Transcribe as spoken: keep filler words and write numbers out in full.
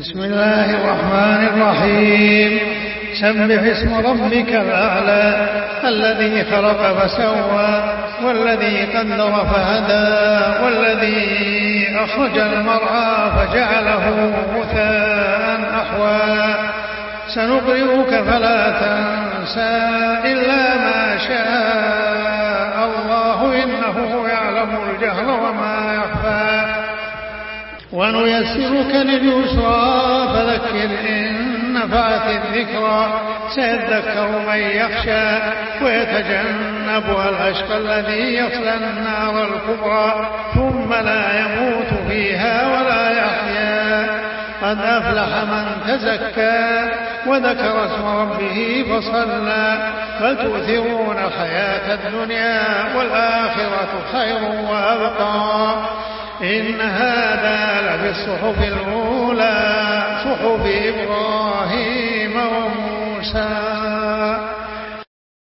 بسم الله الرحمن الرحيم. سبح اسم ربك الأعلى الذي خلق فسوى والذي قدر فهدى والذي أخرج المرعى فجعله غثاء أحوى سنقرئك فلا تنسى إلا ما شاء الله إنه يعلم الجهر وما يخفى ونيسرك لليسرى فذكر إن نفعت الذكرى سيذكر من يخشى ويتجنبها الأشقى الذي يصلى النار الكبرى ثم لا يموت فيها ولا يحيا قد أفلح من تزكى وذكر اسم ربه فصلى بل تؤثرون الحياة الدنيا والآخرة خير وأبقى إن هذا لفي الصحف الأولى صحف إبراهيم